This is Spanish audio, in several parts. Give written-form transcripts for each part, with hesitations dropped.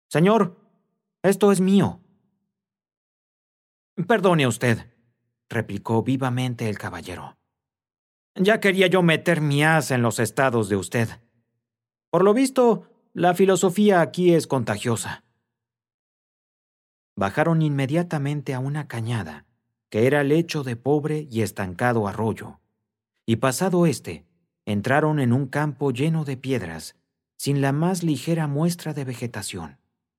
Señor, esto es mío. Perdone usted, replicó vivamente el caballero. Ya quería yo meter mi as en los estados de usted. Por lo visto, la filosofía aquí es contagiosa. Bajaron inmediatamente a una cañada, que era lecho de pobre y estancado arroyo, y pasado entraron en un campo lleno de piedras, sin la más ligera muestra de vegetación.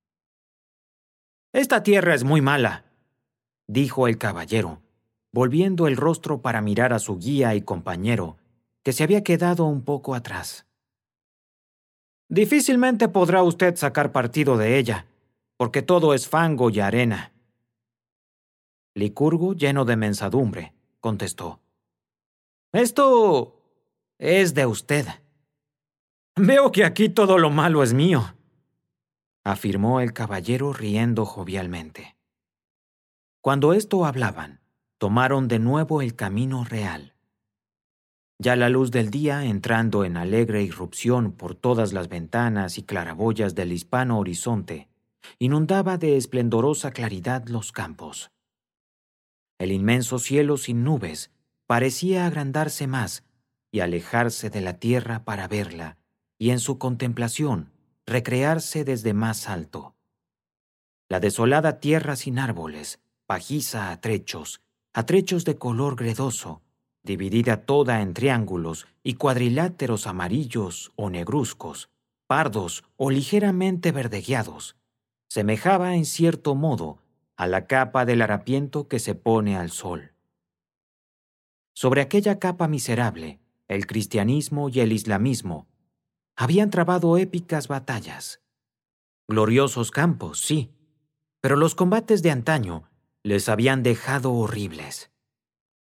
«Esta tierra es muy mala», dijo el caballero, volviendo el rostro para mirar a su guía y compañero, que se había quedado un poco atrás. «Difícilmente podrá usted sacar partido de ella, porque todo es fango y arena». Licurgo, lleno de mensadumbre, contestó. «Esto es de usted. Veo que aquí todo lo malo es mío», afirmó el caballero riendo jovialmente. Cuando esto hablaban, tomaron de nuevo el camino real. Ya la luz del día, entrando en alegre irrupción por todas las ventanas y claraboyas del hispano horizonte, inundaba de esplendorosa claridad los campos. El inmenso cielo sin nubes parecía agrandarse más y alejarse de la tierra para verla, y en su contemplación recrearse desde más alto. La desolada tierra sin árboles, pajiza a trechos de color gredoso, dividida toda en triángulos y cuadriláteros amarillos o negruzcos, pardos o ligeramente verdegueados, semejaba en cierto modo a la capa del harapiento que se pone al sol. Sobre aquella capa miserable, el cristianismo y el islamismo habían trabado épicas batallas. Gloriosos campos, sí, pero los combates de antaño les habían dejado horribles.